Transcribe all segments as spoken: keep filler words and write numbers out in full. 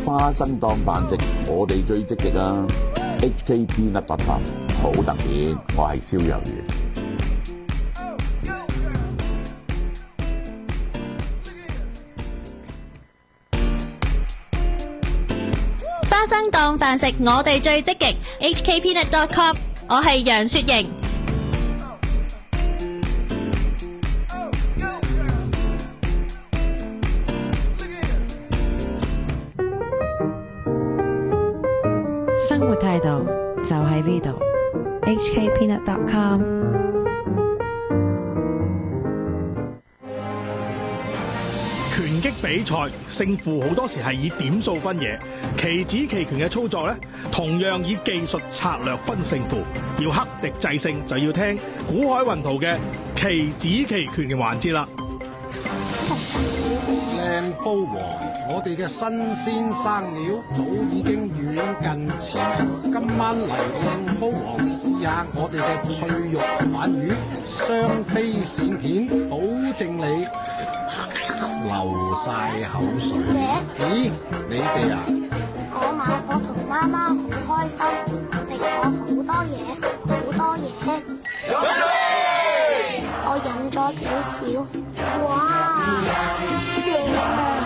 花生檔繁殖，我哋最積極啊 ！H K Peanut Butter 好特別，我係燒魷魚。 花生檔飯食，我哋最積極 H K Peanut dot com， 我係楊雪瑩。 生活態度就喺呢度 H K Peanut dot com。 拳擊比賽勝負好多時係以點數分野，棋子棋拳嘅操作呢，同樣以技術策略分勝負。要克敵制勝，就要聽古海雲圖嘅棋子棋拳嘅環節啦。 靚煲王，我哋嘅新鮮生料早已經遠近馳名。今晚嚟靚煲王試下我哋嘅脆肉鯇魚，雙飛鱔片，保證你流晒口水。咦，你哋啊？ 我買我同媽媽好開心，食咗好多嘢，好多嘢。我飲咗少少，哇，正啊！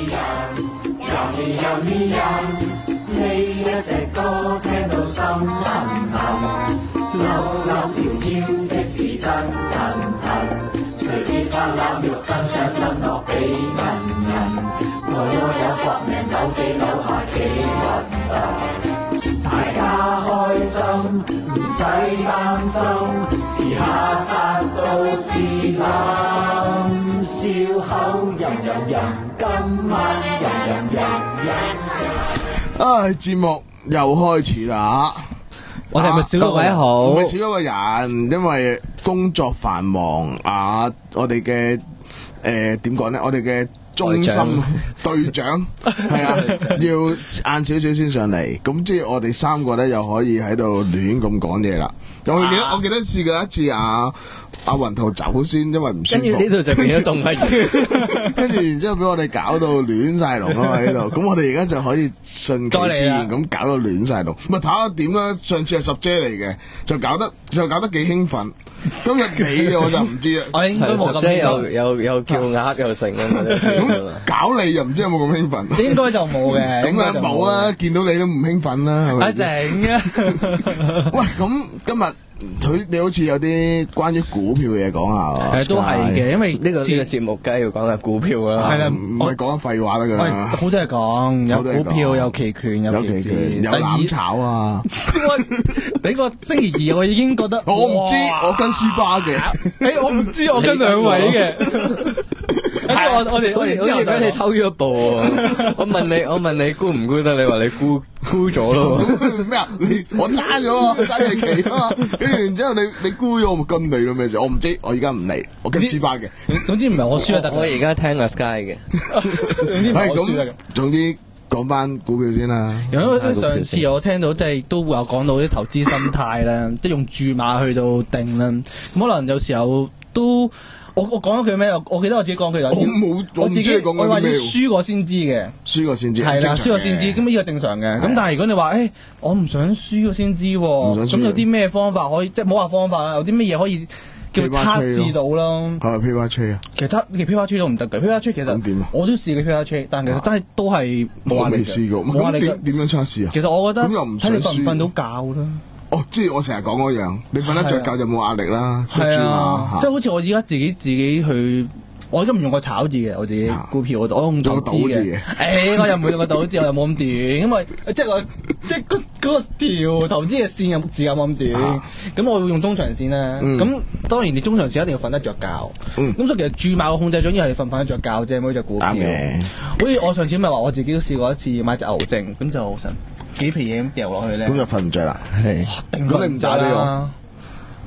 呢一隻歌聽到心痕痕，扭扭條腰即是真騰騰，隨節拍攬肉更想吞落俾人人，我有搏命扭幾扭下幾核突，大家開心唔使擔心，遲下殺到自冧，笑口吟吟吟，今晚吟吟吟吟食。 唉，節目又開始啦！ 我哋係咪少咗位好？ 唔係少咗個人，因為工作繁忙啊！我哋嘅誒點講咧？我哋嘅中心隊長係啊，要晏少少先上嚟。咁即係我哋三個咧，又可以喺度亂咁講嘢啦。我記得我記得試過一次啊。阿雲圖走先，因為唔舒服。 跟住呢度就變咗動物園， 跟住然之後俾我哋搞到亂晒龍啊喺度。咁我哋而家就可以順其自然咁搞到亂晒龍。咪睇下點啦？上次係十姐嚟嘅，就搞得就搞得幾興奮。今日你我就唔知啦。 我應該冇咁興奮，又又又叫鴨又成啊！ 咁搞你又唔知有冇咁興奮？ 應該就冇嘅。 咁啊冇啦，見到你都唔興奮啦，係咪？ 一定啊！ 喂，咁今日。佢你好似有啲關於股票嘅嘢講下， 誒都係嘅，因為呢個呢個節目梗係要講下股票啦，係啦， 唔係講緊廢話得㗎啦。 好多嘢講，有股票，有期權，有期指， 有攬炒啊！ 你個星期二我已經覺得， 我唔知，我跟斯巴嘅， 誒我唔知，我跟兩位嘅。我我哋我哋好似俾你偷咗一步喎！我問你，我問你沽唔沽得？你話你沽沽咗咯？ 咩啊？你我揸咗啊，揸你期啊嘛！跟住然之後你你沽咗，我咪跟你咯咩事？我唔知，我而家唔嚟，我跟斯巴嘅。 總之唔係我輸得，我而家聽阿 Sky 嘅。總之唔係我輸得嘅。總之講翻股票先啦。 因為上次我聽到即係都有講到啲投資心態啦，即係用注碼去到定啦。咁可能有時候都。我我講咗句咩？我記得我自己講句就，我冇，我自己講我話要輸過先知嘅， 輸過先知， 係啦，輸過先知，咁呢個正常嘅。咁但係如果你話，誒，我唔想輸過先知，咁有啲咩方法可以，即係冇話方法啦，有啲咩嘢可以叫測試到咯？ 係咪 Paper Trade 啊？ 其實測其實 Paper Trade 都唔得嘅 ，Paper Trade 其實我都試過 Paper Trade，但其實真係都係冇壓力嘅。 我未試過，冇壓力嘅。點樣測試啊？ 其實我覺得咁又唔想輸， 睇你瞓唔瞓到覺啦。 哦，即係我成日講嗰樣，你瞓得着覺就冇壓力啦。係啊， 即係好似我而家自己自己去，我而家唔用個炒字嘅，我自己股票我我用賭字嘅。誒，我又唔會用個賭字，我又冇咁短，因為即係我即係嗰嗰個條投資嘅線有字有冇咁短，咁我會用中長線啦。咁當然你中長線一定要瞓得着覺。咁所以其實注碼嘅控制咗，因為你瞓唔瞓得着覺啫，每隻股票。好似我上次咪話我自己都試過一次買隻牛證，咁就成幾皮嘢咁掉落去咧， 咁就瞓唔着啦。係，咁你唔打俾我？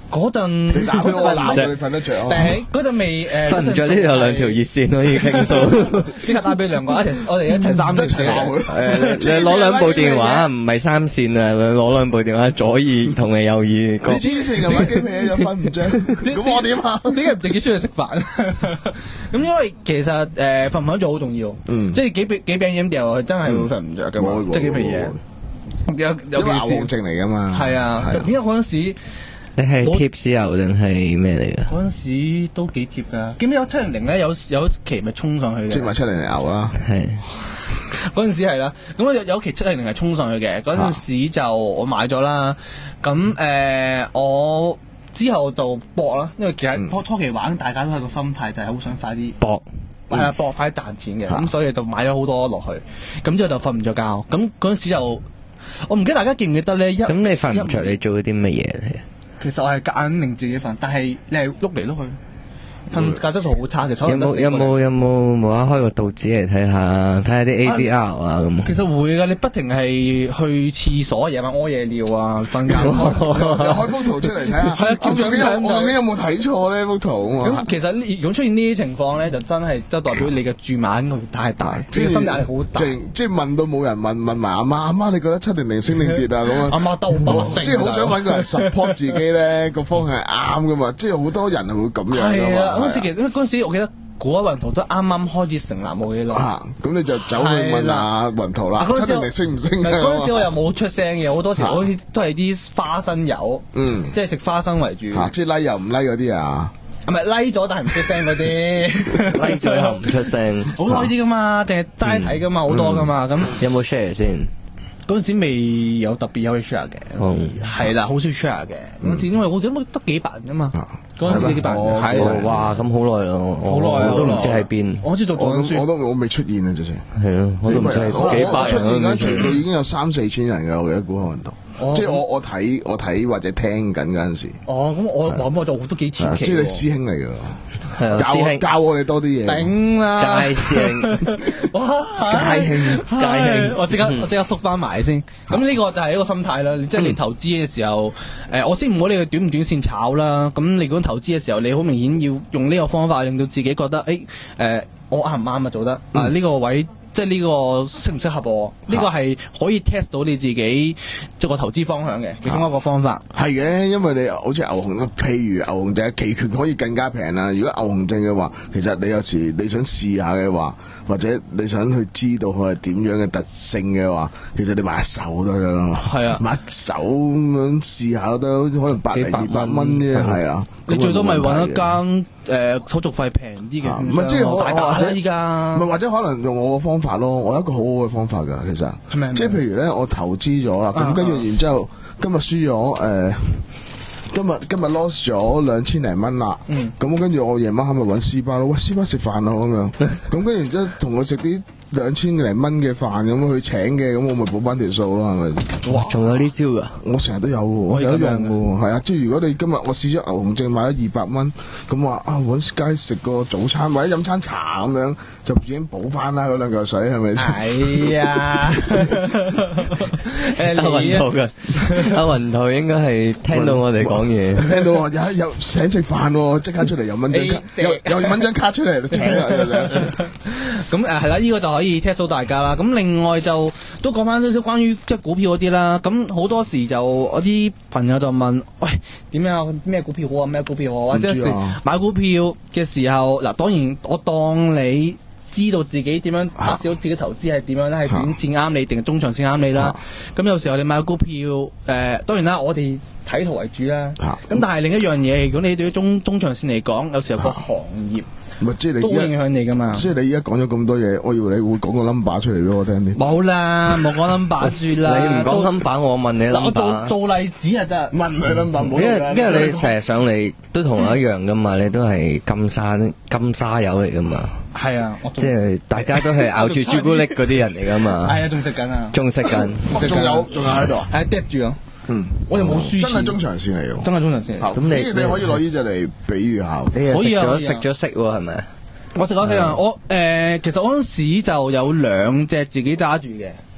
嗰陣你打俾我鬧你瞓得着啊？ 誒嗰陣未誒瞓唔着呢度有兩條熱線可以傾訴， 即刻打俾兩個一齊，我哋一齊三條線。 誒，你攞兩部電話唔係三線啊，攞兩部電話左耳同你右耳。你黐線嘅，玩機咩又瞓唔着？咁我點啊？ 點解唔直接出去食飯？咁因為其實誒瞓唔瞓着好重要，即係幾餅幾餅飲掉，真係會瞓唔着嘅嘛，即係幾味嘢。有有件事， 牛症嚟噶嘛？ 係啊，點解嗰陣時？ 你係貼士油定係咩嚟㗎？ 嗰陣時都幾貼㗎。記唔記得有七零零咧？有有期咪衝上去嘅？ 即係咪七零零牛啦？ 係嗰陣時係啦。咁有有期七零零係衝上去嘅。嗰陣時就我買咗啦。咁誒、呃，我之後就搏啦。因為其實初初期玩，大家都係個心態就係好想快啲搏， 係啊搏快啲賺錢嘅。咁所以就買咗好多落去。咁之後就瞓唔着覺。咁嗰陣時就我唔記得大家記唔記得咧？ 咁你瞓唔着，你做咗啲乜嘢嚟？ 其實我係夾硬令自己瞓，但係你係碌嚟碌去，瞓覺質素好差嘅。 有冇有冇有冇無啦開個道指嚟睇下，睇下啲 A D R 啊咁。 其實會㗎，你不停係去廁所，夜晚屙夜尿啊，瞓覺。 又開幅圖出嚟睇下。係啊，究竟我究竟有冇睇錯呢幅圖啊？ 咁其實如果出現呢啲情況咧，就真係就代表你嘅注碼應該會太大，即係心理壓力好大。即即係問到冇人問，問埋阿媽，阿媽你覺得七零零升定跌啊咁啊？ 阿媽兜巴星， 即係好想揾個人 support 自己咧，個方向係啱噶嘛？即係好多人係會咁樣噶嘛。 嗰時其實因為嗰陣時我記得古一雲圖都啱啱開始成立冇幾耐， 咁你就走去問阿雲圖啦。七零零升唔升？ 嗰陣時我又冇出聲嘅，好多時好似都係啲花生油，嗯，即係食花生為主。 即係拉又唔拉嗰啲啊？ 係咪拉咗但係唔出聲嗰啲？ 拉咗又唔出聲， 好多呢啲噶嘛，淨係齋睇噶嘛，好多噶嘛。咁有冇 share 先？ 嗰陣時未有特別有去 share 嘅，係啦，好少 share 嘅。嗰陣時因為我記得得幾百人啫嘛，嗰陣時幾百人，係哇咁好耐咯， 好耐啊， 我都唔知喺邊。 我知做讀緊書， 我都我未出現啊，直情係咯，我都唔知係幾百人。 出現嗰程度已經有三四千人嘅，我記得古漢運動。即係我我睇我睇或者聽緊嗰陣時。 哦，咁我我我就都幾前期。 即係你師兄嚟㗎。 教教我哋多啲嘢。 頂啦 ！Sky 師兄， 哇 ！Sky 兄 ，Sky 兄，我即刻我即刻縮翻埋先。咁呢個就係一個心態啦。即係你投資嘅時候，誒，我先唔好理佢短唔短線炒啦。咁你如果投資嘅時候，你好明顯要用呢個方法，令到自己覺得，誒，誒，我啱唔啱啊？做得啊呢個位。即係呢個適唔適合我？呢、啊、個係可以 test 到你自己即係個投資方向嘅其中一個方法。 係嘅，因為你好似牛熊，譬如牛熊證期權可以更加平啦。如果牛熊證嘅話，其實你有時你想試下嘅話，或者你想去知道佢係點樣嘅特性嘅話，其實你買一手都得啦。係啊，買一手咁樣試下都可能百零二百蚊啫。係啊， 你最多咪揾一間。誒、呃、手續費平啲嘅， 唔係即係我大把啦依家， 唔係或者可能用我個方法咯，我有一個好好嘅方法㗎，其實， 係咪即係譬如咧，我投資咗啦，咁跟住然之後，今日輸咗誒，今日今日 lost 咗兩千零蚊啦，咁跟住我夜晚黑咪揾斯巴咯，喂斯巴食飯咯咁樣，咁跟住然之後同我食啲兩千零蚊嘅飯咁去請嘅，咁我咪補翻條數咯，係咪？ 哇！仲有呢招㗎？ 我成日都有喎，我成日都用喎，係啊！即係如果你今日我試咗牛熊證買咗二百蚊，咁話啊揾街食個早餐或者飲餐茶咁樣，就已經補翻啦嗰兩嚿水係咪先？ 係啊！ 阿雲圖嘅，阿雲圖應該係聽到我哋講嘢， 聽到話有有請食飯喎，即刻出嚟有蚊張卡，有有蚊張卡出嚟請啊！ 咁誒係啦，呢個就可以 test 到大家啦。咁另外就都講翻少少關於即係股票嗰啲啦。咁好多時就我啲朋友就問：喂，點樣咩股票好啊？咩股票好啊？或者係買股票嘅時候，嗱當然我當你知道自己點樣測試到自己投資係點樣咧，係短線啱你定係中長線啱你啦。咁有時候你買股票誒、呃，當然啦，我哋睇圖為主啦。咁但係另一樣嘢，如果你對於中中長線嚟講，有時候個行業。 唔係，即係你都影響你噶嘛？ 即係你而家講咗咁多嘢，我以為你會講個 number 出嚟俾我聽啲。 冇啦，冇講 number 住啦。 你唔講 number，我問你 number。 我做做例子就得。 問佢 number， 因為因為你成日上嚟都同我一樣噶嘛，你都係金沙金沙友嚟噶嘛。 係啊， 即係大家都係咬住朱古力嗰啲人嚟噶嘛。 係啊，仲食緊啊。 仲食緊。 仲有仲有喺度。 係嗒住啊。 嗯， 我又冇輸錢。 真係中長線嚟嘅。 真係中長線。 咁你你可以攞呢隻嚟比喻下。 可以啊。食咗食咗係咪？ 我食咗食啊！我誒、呃，其實我嗰陣時就有兩隻自己揸住嘅，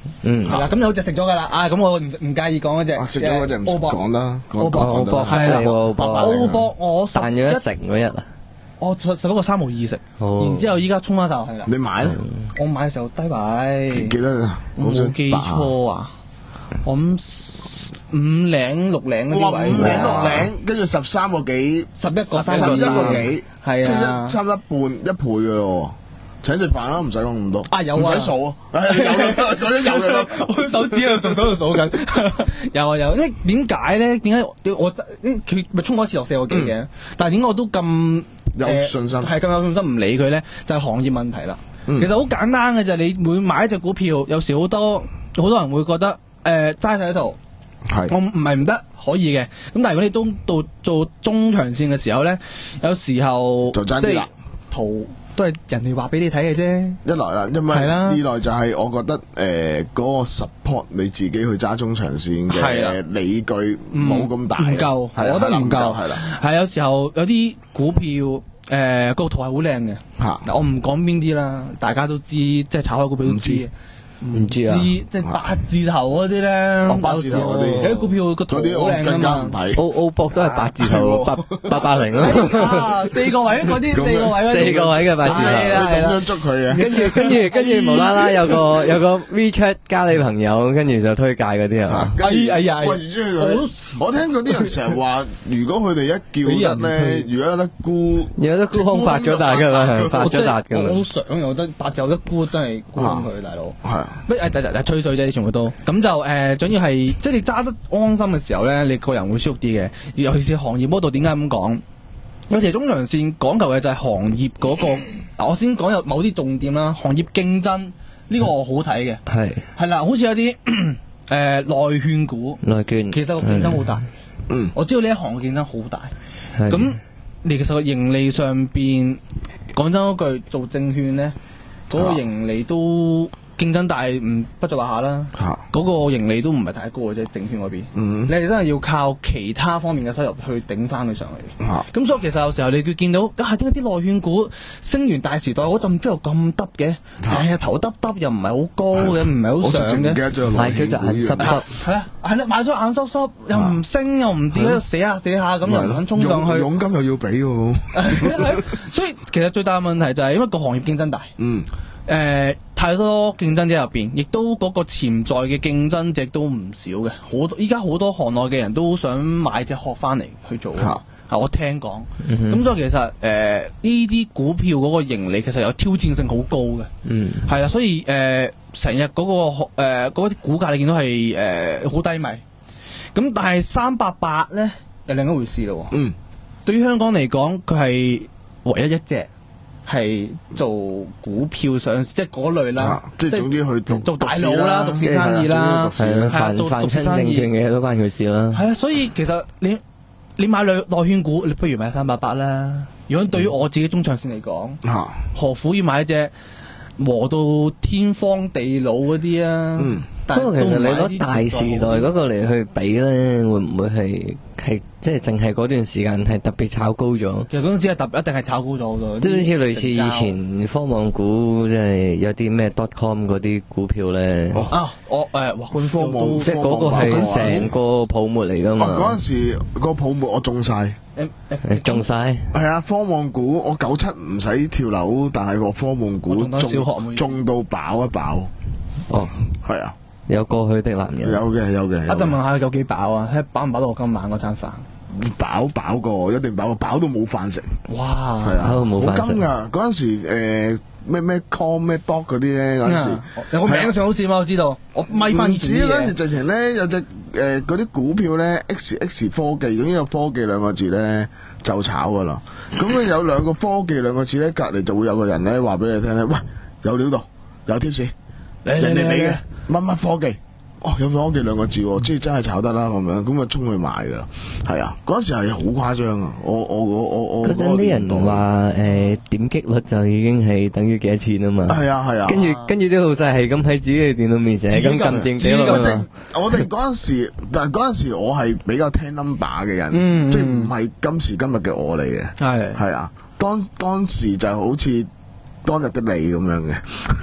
嗯， 係啦，咁有隻食咗噶啦，啊，咁我唔唔介意講嗰隻。 食咗嗰隻唔講啦， 澳博澳博係啦，澳博澳博我十賺咗一成嗰日啊。 我十十一個三毫二食，然之後依家衝翻晒落去啦。 你買咧？ 我買嘅時候低位， 記得啊， 我冇記錯啊，我諗五零六零嗰啲位， 五零六零，跟住十三個幾， 十一個三十一個幾， 係啊， 即係差唔多一半一倍嘅咯。請食飯啦，唔使講咁多。 啊有啊， 唔使數啊，有嘅，嗰啲有嘅。 我手指喺度仲手度數緊。有啊有，因為點解咧？點解我佢咪衝過一次落四個幾嘅？但係點解我都咁有信心？ 係咁有信心唔理佢咧，就係行業問題啦。其實好簡單嘅就係你每買一隻股票，有時好多好多人會覺得誒齋晒喺度。 係我唔係唔得，可以嘅。咁但係如果你都到做中長線嘅時候咧，有時候就爭啲啦。 圖都係人哋話俾你睇嘅啫。 一來啦，因為二來就係我覺得誒嗰個 support 你自己去揸中長線嘅理據冇咁大， 唔夠，我覺得唔夠。係啦，係有時候有啲股票誒個圖係好靚嘅。嚇，我唔講邊啲啦，大家都知，即係炒開股票都知。 唔知啊， 即係八字頭嗰啲咧， 八字頭嗰啲， 有啲股票個圖好靚噶嘛。 澳澳博都係八字頭，八八八零咯。 四個位嗰啲，四個位四個位嘅八字頭， 咁樣捉佢嘅。 跟住跟住跟住無啦啦有個有個 WeChat 加你朋友，跟住就推介嗰啲啊。 哎哎呀！ 喂，我聽嗰啲人成日話，如果佢哋一叫得咧，如果有得沽， 有得沽空發咗達噶嘛，發咗達噶嘛。 我好想有得八字有得沽，真係沽空佢，大佬。 係。 乜誒誒誒吹水啫，全部都咁就誒，總要係即係你揸得安心嘅時候咧，你個人會舒服啲嘅。尤其是行業嗰度，點解咁講？有時中長線講求嘅就係行業嗰、嗰個。我先講有某啲重點啦，行業競爭呢、呢個我好睇嘅。係係啦，好似有啲誒內券股， 內券其實個競爭好大。 嗯， 我知道呢一行嘅競爭好大。咁你其實個盈利上邊，講真嗰句，做證券咧，嗰、嗰個盈利都。競爭大唔不在話下啦，嗰、啊、個盈利都唔係太高嘅啫，證券嗰邊，嗯、你哋真係要靠其他方面嘅收入去頂翻佢上去。咁、啊、所以其實有時候你會見到，啊點解啲內券股升完大時代嗰陣之後咁耷嘅，成日頭耷耷又唔係好高嘅，唔係好上嘅， 買咗就眼濕濕， 係啊係啦，買咗眼濕濕，又唔升又唔跌，喺度寫下寫下咁，又唔肯衝上去， 佣金又要俾喎。 所以其實最大嘅問題就係因為個行業競爭大。嗯。誒、呃，太多競爭者入邊，亦都嗰個潛在嘅競爭者都唔少嘅。好多依家好多行內嘅人都想買隻殼翻嚟去做啊！我聽講，咁、嗯、所以其實誒呢啲股票嗰個盈利其實有挑戰性好高嘅。嗯，係啦，所以誒成日嗰個誒嗰啲股價你見到係誒好低迷。咁但係三八八咧係另一回事咯。嗯，對於香港嚟講，佢係唯一一隻。係做股票上市，即係嗰類啦，啊、即係總之去做做大佬啦，獨市生意啦，係啊，做獨市生意嘅都關佢事啦。係啊，所以其實你你買內內圈股，你不如買三八八啦。如果對於我自己中長線嚟講，嗯、何苦要買一隻磨到天荒地老嗰啲啊？嗯，不過其實你攞大時代嗰個嚟去比咧，會唔會係？係即係淨係嗰段時間係特別炒高咗。其實嗰陣時係特一定係炒高咗好多。即係好似類似以前科網股，即係有啲咩 dot com 嗰啲股票咧。哦、啊，我誒，哇，科網即係嗰個係成個泡沫嚟噶嘛。嗰陣時個泡沫我中晒。誒誒，中晒。係啊，科網股我九七唔使跳樓，但係個科網股中中到飽一飽。哦，係啊。有過去的男人，有嘅有嘅。我就問下佢有幾飽啊？睇飽唔飽到我今晚嗰餐飯？飽飽過，一定飽，飽到冇飯食。哇！係啊，冇飯食。好金噶嗰陣時，誒咩咩 com 咩 dog 嗰啲咧，嗰陣時有個名上好似嘛，我知道。我咪翻以前啲嘢。嗰陣時直情咧有隻誒嗰啲股票咧 X X 科技，總之有科技兩個字咧就炒噶啦。咁佢有兩個科技兩個字咧，隔籬就會有個人咧話俾你聽咧，喂，有料到，有 tips，人哋嚟嘅。乜乜科技？哦，有科技兩個字，即係真係炒得啦咁樣，咁啊衝去買噶啦，係啊，嗰陣時係好誇張啊！我我我我我嗰陣啲人話誒點擊率就已經係等於幾多錢啊嘛，係啊係啊，跟住跟住啲老細係咁喺自己嘅電腦面前係咁撳電幾落啊！我哋嗰陣時，但係嗰陣時我係比較聽 number 嘅人，嗯、即係唔係今時今日嘅我嚟嘅，係係啊，當當時就好似。 當日的你咁樣嘅。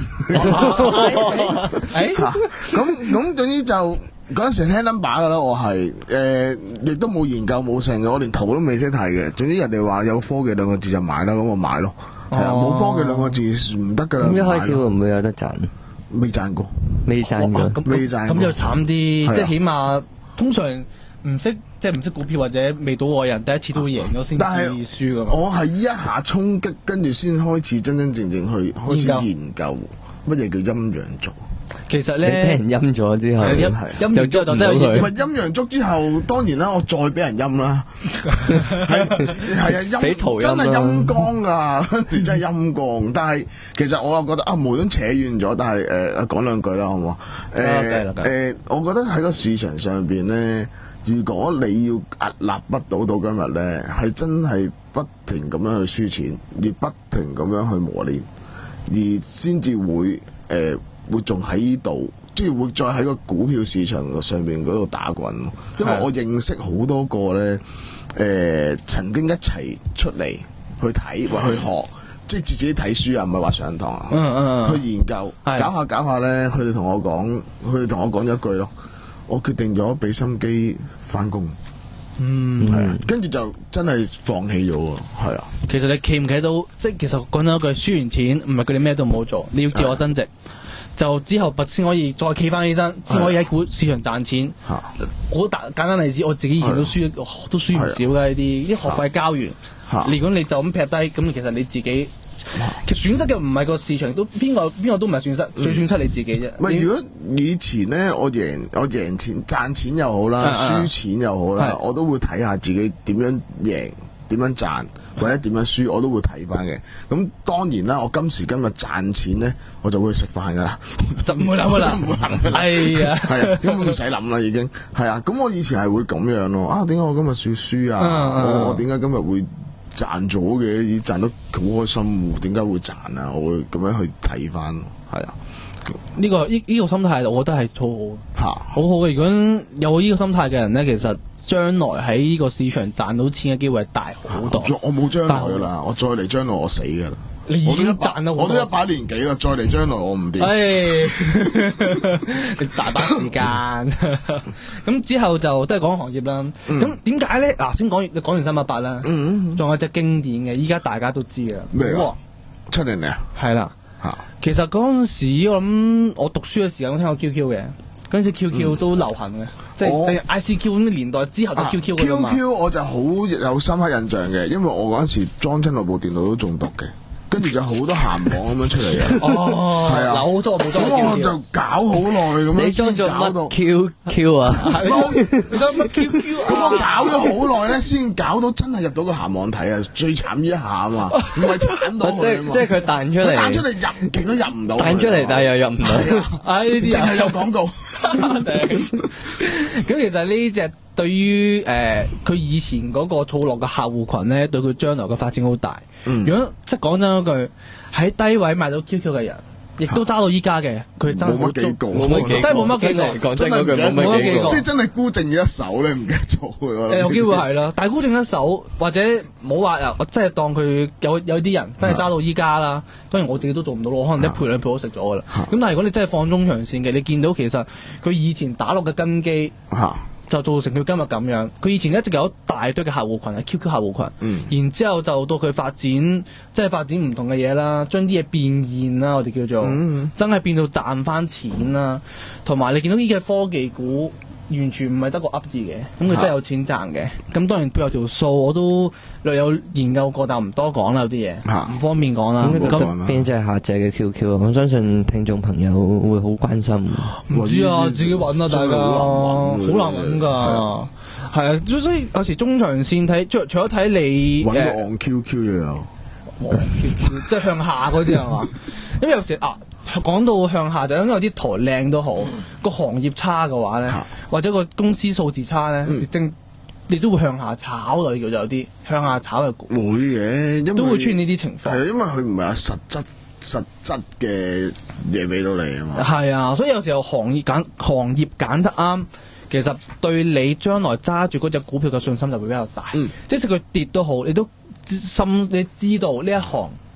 誒嚇咁咁總之就嗰陣時聽 number 㗎啦，我係誒亦都冇研究冇成嘅，我連圖都未識睇嘅。總之人哋話有科技兩個字就買啦，咁我買咯。係啊，冇科技兩個字唔得㗎啦。 咁一開始會唔會有得賺？ 未賺過， 未賺過， 咁未賺過咁就慘啲， 係啊即係起碼通常唔識即係唔識股票或者未賭嘅人，第一次都會贏咗先至但係輸㗎嘛。 我係一下衝擊，跟住先開始真真正正去開始研究乜嘢叫陰陽燭。 其實你俾咧， 人陰咗之後， 陰陰完之後就真係唔贏。 係陰陽燭之後，當然啦，我再俾人陰啦，係係啊陰， 俾圖陰真係啦陰光噶，真係陰光。但係其實我又覺得啊，無端扯遠咗，但係誒講兩句啦，好唔好？誒誒，我覺得喺個市場上邊咧，如果你要屹立不倒到今日咧，係真係不停咁樣去輸錢，而不停咁樣去磨練，而先至會誒。呃會仲喺呢度，即係會再喺個股票市場上邊嗰度打滾。因為我認識好多個咧，誒、呃、曾經一齊出嚟去睇或去學，即係自己睇書啊，唔係話上堂啊， 嗯嗯嗯去研究，搞下搞下咧，佢哋同我講，佢哋同我講咗一句咯，我決定咗俾心機翻工。 嗯， 係啊，跟住就真係放棄咗喎，係啊。 其實你企唔企到，即係其實講真一句，輸完錢唔係佢哋咩都唔好做，你要自我增值。就之後先可以再企翻起身，先可以喺股市場賺錢。好簡簡單例子，我自己以前都輸，都輸唔少嘅呢啲，啲學費交完。如果你就咁劈低，咁其實你自己其實損失嘅唔係個市場，都邊個邊個都唔係損失，最損失你自己啫。 唔係如果以前咧，我贏我贏錢賺錢又好啦，輸錢又好啦，我都會睇下自己點樣贏。點樣賺或者點樣輸，我都會睇翻嘅。咁當然啦，我今時今日賺錢咧，我就會食飯噶啦， 就唔會諗噶啦， 唔會諗噶啦。 係啊， 係啊，根本唔使諗啦，已經係啊。咁我以前係會咁樣咯。啊，點解我今日要輸啊？ 嗯、 我我點解今日會賺咗嘅？已賺得好開心喎，點解會賺啊？我會咁樣去睇翻，係啊。 呢、這個呢呢、這個心態，我覺得係好好， 啊、 好好嘅。如果有呢個心態嘅人咧，其實將來喺呢個市場賺到錢嘅機會係大好多。 啊、我冇將來噶啦，我再嚟將來我死噶啦。 你已經賺到， 我都一把年紀啦，再嚟將來我唔掂。 唉，你大把時間。咁之後就都係講行業啦。咁點解咧？嗱，先講完，講完三百八啦。嗯，仲有隻經典嘅，依家大家都知嘅。 咩啊？七零零啊？ 係啦。嚇，其實嗰陣時我諗我讀書嘅時間，我聽過 Q Q 嘅，嗰陣時 Q Q 都流行嘅，即係 I C Q 咁嘅年代之後就 Q Q 㗎嘛。 Q Q 我就好有深刻印象嘅，因為我嗰陣時裝親落部電腦都中毒嘅。跟住就好多鹹網咁樣出嚟嘅。 哦， 係啊， 嗱，我裝我冇裝。 咁我就搞好耐咁樣。 你裝咗乜 Q Q 啊？ 你裝乜 Q Q 啊？ 咁我搞咗好耐咧，先搞到真係入到個鹹網睇啊！最慘呢一下啊嘛，唔係鏟到佢啊嘛。 即係佢彈出嚟， 彈出嚟入極都入唔到。 彈出嚟，但係又入唔到。 唉，呢啲淨係有廣告。 咁其實呢隻對於誒佢以前嗰個儲落嘅客戶群咧，對佢將來嘅發展好大。 嗯、 如果即係講真嗰句，喺低位買到 Q Q 嘅人，亦都揸到依家嘅，佢真係冇乜幾個， 冇乜幾個，真係冇乜幾個。 講真嗰句冇乜幾個， 即係真係孤剩一手咧，唔記得咗嘅。 誒有機會係啦，但係孤剩一手，或者冇話啊，我真係當佢有有啲人真係揸到依家啦。當然我自己都做唔到咯，我可能一倍兩倍都食咗噶啦。咁但係如果你真係放中長線嘅，你見到其實佢以前打落嘅根基。就造成佢今日咁樣。佢以前一直有一大堆嘅客戶群係 Q Q 客戶群，嗯、然之後就到佢發展，即係發展唔同嘅嘢啦，將啲嘢變現啦，我哋叫做、嗯、真係變到賺翻錢啦。同埋你見到呢隻科技股完全唔係得個噏字嘅，咁佢真係有錢賺嘅。咁、啊、當然佢有條數，我都略有研究過，但唔多講啦，有啲嘢唔、啊、方便講啦。 咁邊隻係下隻嘅 Q Q 啊？我相信聽眾朋友會好關心。 唔知啊，自己揾啊，大家好難揾㗎。係啊，所以有時中長線睇，除除咗睇你揾個按 Q Q 又有， 按 Q Q 即係向下嗰啲係嘛？因為有時啊。講到向下就因為有啲台靚都好，個行業差嘅話咧，啊、或者個公司數字差咧，嗯、正你都會向下炒嘅，叫做有啲向下炒嘅會嘅， 都會出現呢啲情況。 係啊，因為佢唔係有實質實質嘅嘢俾到你啊嘛。 係啊，所以有時候行業揀行業揀得啱，其實對你將來揸住嗰隻股票嘅信心就會比較大。嗯、即使佢跌都好，你都心你知道呢一行。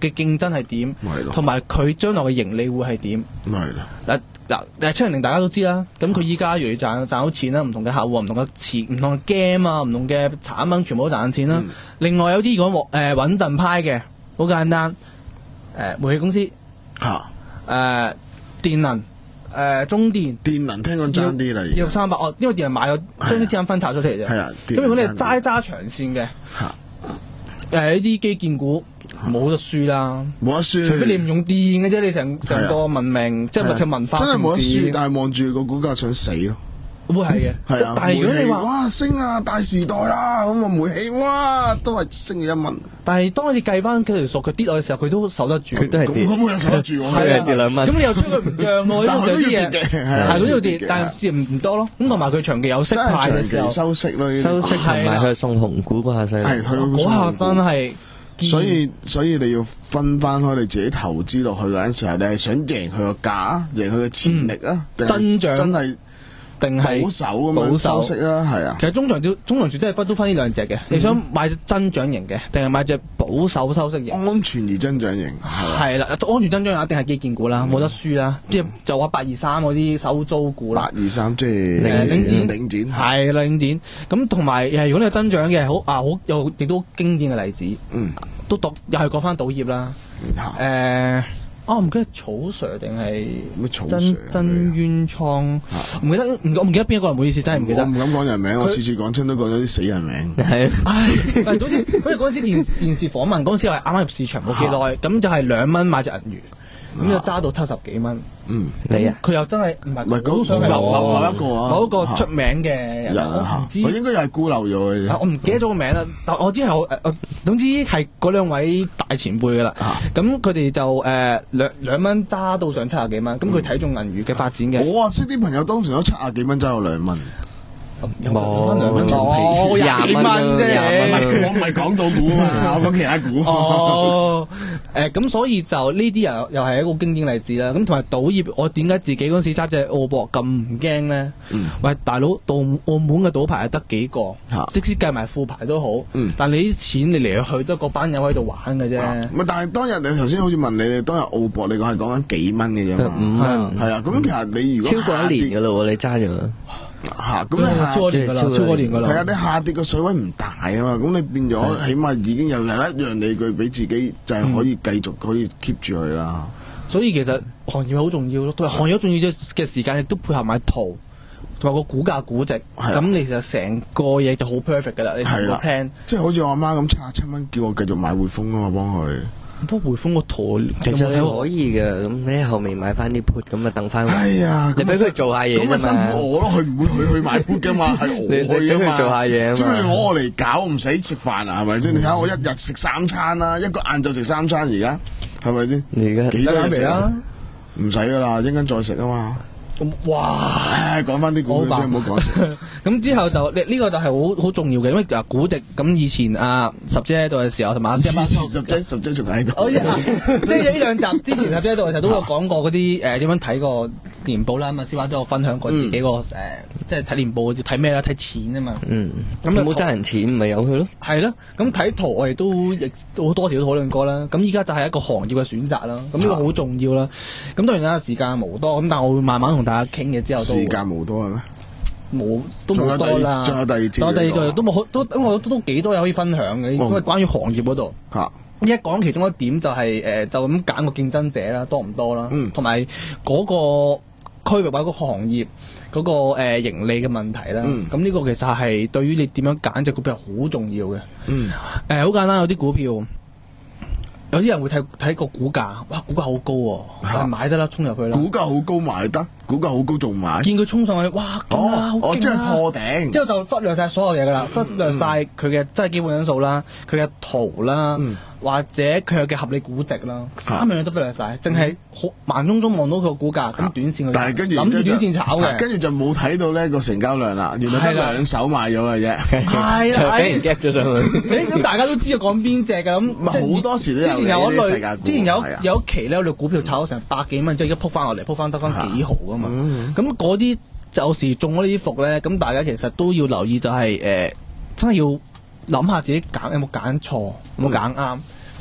嘅競爭係點， 係咯同埋佢將來嘅盈利會係點。 係啦。 嗱嗱誒七零零大家都知啦，咁佢依家越嚟越賺賺到錢啦，唔同嘅客戶、唔同嘅詞、唔同嘅 game 啊、唔同嘅產品，全部都賺錢啦。 嗯、 另外有啲講誒穩陣派嘅，好簡單，誒、呃、煤氣公司嚇，誒、 呃、電能。誒、呃、中電電能聽講爭啲啦， 二六三百哦，因為電能買咗將啲資金分拆咗出嚟啫。 係啊， 咁如果你係齋揸長線嘅，誒呢啲基建股冇得輸啦， 冇得輸。 除非你唔用電嘅啫，你成成個文明即係或者文化真係冇得輸， 城市但係望住個股價想死咯。 會係嘅， 係啊。 但係如果你話哇升啊大時代啦，咁啊煤氣哇都係升咗一蚊。 但係當你計翻佢條數，佢跌落嘅時候，佢都守得住。 佢都係跌， 咁佢又守得住喎， 係啊跌兩蚊。 咁你又吹佢唔漲喎， 但係有啲嘢跌嘅， 係都要跌，但係跌唔唔多咯。咁同埋佢長期有息派嘅時候， 收息咯， 收息同埋佢送紅股嗰下犀利， 係佢嗰下真係。 所以所以你要分翻開你自己投資落去嗰陣時候，你係想贏佢個價，贏佢嘅潛力啊， 增長真係。 定係保守咁樣收息啦，係啊。 其實中長線中長線真係分都分呢兩隻嘅。你想買隻增長型嘅，定係買隻保守收息型？ 安全而增長型係啦，安全增長型一定係基建股啦，冇得輸啦。即係就話八二三嗰啲收租股啦。 八二三即係領展，領展係啦，領展。咁同埋誒，如果你有增長嘅，好啊，好有亦都經典嘅例子。 嗯， 都讀又係講翻賭業啦。誒。哦，唔記得草 Sir 定係真真淵倉，唔記得唔我唔記得邊一個人，唔好意思，真係唔記得。 我唔敢講人名，我次次講親都講咗啲死人名。 係，唉，好似好似嗰陣時電電視訪問嗰陣時，我係啱啱入市場冇幾耐，咁就係兩蚊買隻銀魚，咁就揸到七十幾蚊。 嗯， 你啊？ 佢又真係唔係， 唔係都想係留留一個啊， 某一個出名嘅人，我唔知， 我應該又係孤陋咗嘅。 我唔記得咗個名啦，但我知係我誒，總之係嗰兩位大前輩噶啦。咁佢哋就誒兩兩蚊揸到上七十幾蚊，咁佢睇中銀魚嘅發展嘅。 我啊識啲朋友當時都七十幾蚊揸到兩蚊。 冇冇廿幾蚊啫， 我唔係講到股啊嘛，我講其他股。 哦，誒咁所以就呢啲又又係一個經典例子啦。咁同埋賭業，我點解自己嗰陣時揸隻澳博咁唔驚咧？喂，大佬，到澳門嘅賭牌係得幾個，即使計埋副牌都好。但你啲錢你嚟去去都嗰班友喺度玩嘅啫。唔係， 但係當日你頭先好似問你，你當日澳博你講係講緊幾蚊嘅啫嘛？五蚊。係啊，咁其實你如果超過一年噶啦，你揸咗。 吓咁你超過年噶啦，超過年噶啦。 係啊，你下跌個水位唔大啊嘛，咁你變咗起碼已經有有一樣理據俾自己就係可以繼續可以 keep 住佢啦。 所以其實行業好重要咯，同埋行業好重要嘅時間亦都配合埋圖同埋個股價估值，咁你就成個嘢就好 perfect 噶啦。你成個 plan 即係好似我阿媽咁，七十七蚊叫我繼續買匯豐啊嘛，幫佢。 不過匯豐個圖其實你可以嘅，咁你喺後面買翻啲 put，咁啊等翻。 哎呀， 你俾佢做下嘢啫嘛。 咁咪辛苦我咯，佢唔會佢去買 put 噶嘛，係我去噶嘛。 你俾佢做下嘢啊嘛。 即係你攞我嚟搞，唔使食飯啊，係咪先？你睇下我一日食三餐啦，一個晏晝食三餐，而家係咪先？ 你而家幾多人食啊？唔使噶啦，一陣間再食啊嘛。 咁哇！ 講翻啲股票先，唔好講笑。 咁之後就呢呢個就係好好重要嘅，因為啊估值咁以前啊十姐喺度嘅時候，同埋阿十姐十姐仲喺度。 即係呢兩集之前十姐喺度嘅時候都有講過嗰啲誒點樣睇個年報啦。咁啊，小華都有分享過自己個誒，即係睇年報要睇咩啦？睇錢啊嘛。嗯。咁你冇爭人錢，咪由佢咯。 係咯。咁睇圖我哋都亦都好多時都討論過啦。咁依家就係一個行業嘅選擇啦。咁呢個好重要啦。咁當然啦，時間無多，咁但係我會慢慢同大家傾嘅之後都時間無多係咩？ 冇都冇多啦， 仲有第二節， 仲有第二節都冇好都因為我都都幾多嘢可以分享嘅，因為關於行業嗰度嚇。一講其中一點就係誒，就咁揀個競爭者啦，多唔多啦？嗯，同埋嗰個區域或者個行業嗰個誒盈利嘅問題啦。咁呢個其實係對於你點樣揀隻股票好重要嘅。嗯，誒好簡單，有啲股票。有啲人會睇睇個股價，哇，股價好高喎，係買得啦，衝入去啦。 股價好高買得，股價好高仲買。 見佢衝上去，哇，勁啊，好勁啊！ 哦，即係破頂。之後就忽略晒所有嘢噶啦，忽略晒佢嘅真係基本因素啦，佢嘅圖啦，或者佢嘅合理估值啦，三樣嘢都忽略晒，淨係好慢中中望到佢個股價，咁短線去但係跟住諗住短線炒嘅， 跟住就冇睇到呢個成交量啦，原來得兩手賣咗嘅啫， 係啦， 俾人夾咗上去。 咁大家都知道講邊隻㗎，咁好多時都有。 之前有一類，之前有有一期咧，我哋股票炒咗成百幾蚊，之後一撲翻落嚟，撲翻得翻幾毫㗎嘛。咁嗰啲有時中咗呢啲伏咧，咁大家其實都要留意，就係誒真係要諗下自己揀有冇揀錯，有冇揀啱，或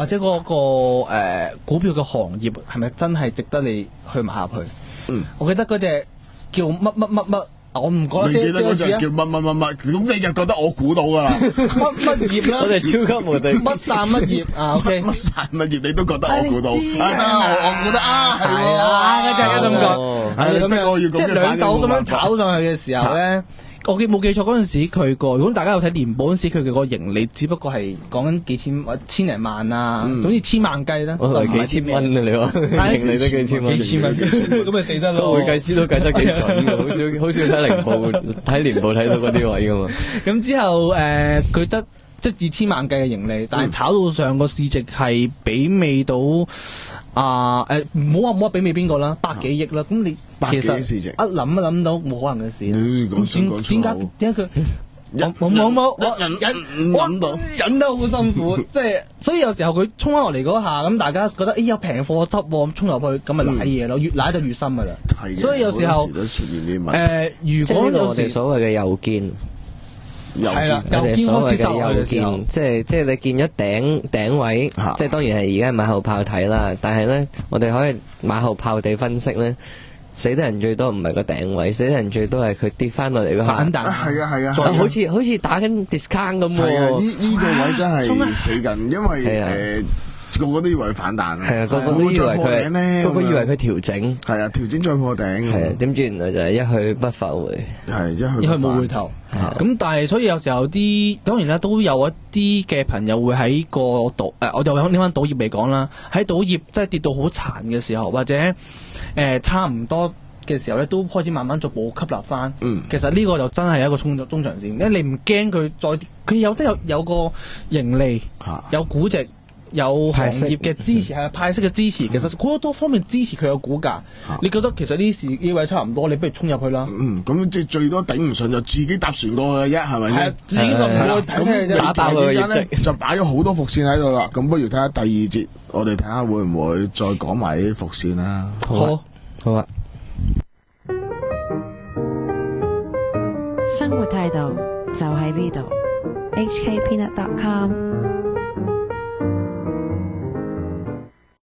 或者嗰、那個誒、呃、股票嘅行業係咪真係值得你去買入去？ 嗯， 我記得嗰隻叫乜乜乜乜。我唔講你記得嗰隻叫乜乜乜乜，咁你就覺得我估到噶啦。 乜乜業啦， 我哋超級無敵。 乜散乜業啊 ？OK， 乜散乜業你都覺得我估到？啊得我我覺得啊係喎， 啊嗰隻咁講，係咁樣，即係兩手咁樣炒上去嘅時候咧。我記冇記錯嗰陣時，佢個如果大家有睇年報嗰陣時，佢嘅個盈利只不過係講緊幾千或千零萬啊，總之千萬計啦。 我以為幾千蚊啊，你話盈利都幾千蚊， 幾千蚊咁咪死得咯。 會計師都計得幾準嘅，好少好少睇年報睇年報睇到嗰啲位噶嘛。 咁之後誒，佢得即係以千萬計嘅盈利，但係炒到上個市值係媲美到啊誒，唔好話唔好話媲美邊個啦，百幾億啦。咁你其實一諗一諗到冇可能嘅事。點點解點解佢？我冇冇冇，我忍忍到忍得好辛苦，即係所以有時候佢衝翻落嚟嗰下，咁大家覺得誒有平貨執喎，衝入去咁咪舐嘢咯，越舐就越深噶啦。所以有時候誒，如果我哋所謂嘅右肩。 係啦， 我哋所謂嘅右肩，即係即係你見咗頂頂位，即係當然係而家馬後炮睇啦。但係咧，我哋可以馬後炮地分析咧，死得人最多唔係個頂位，死得人最多係佢跌翻落嚟嗰下反彈。 係啊係啊， 好似好似打緊 discount 咁喎。 係啊，呢呢個位真係死緊，因為誒。個個都以為佢反彈， 係啊，個個都以為佢，個個以為佢調整， 係啊，調整再破頂， 係啊，點知原來就係一去不復回， 係一去一去冇回頭。咁但係所以有時候啲當然啦，都有一啲嘅朋友會喺個賭誒，我就拎翻賭業嚟講啦，喺賭業即係跌到好殘嘅時候，或者誒、呃、差唔多嘅時候咧，都開始慢慢逐步吸納翻。嗯，其實呢個就真係一個中中長線，因為你唔驚佢再跌，佢有即係有有個盈利，有估值。有行業嘅支持，係派息嘅支持，其實好多方面支持佢嘅股價。你覺得其實呢時呢位差唔多，你不如衝入去啦。 嗯，咁即係最多頂唔順就自己搭船過去嘅啫，係咪先？ 自己落去睇睇打爆佢嘅業績，就擺咗好多伏線喺度啦。咁不如睇下第二節，我哋睇下會唔會再講埋啲伏線啦。 好，好啊。 生活態度就喺呢度。H K Peanut dot com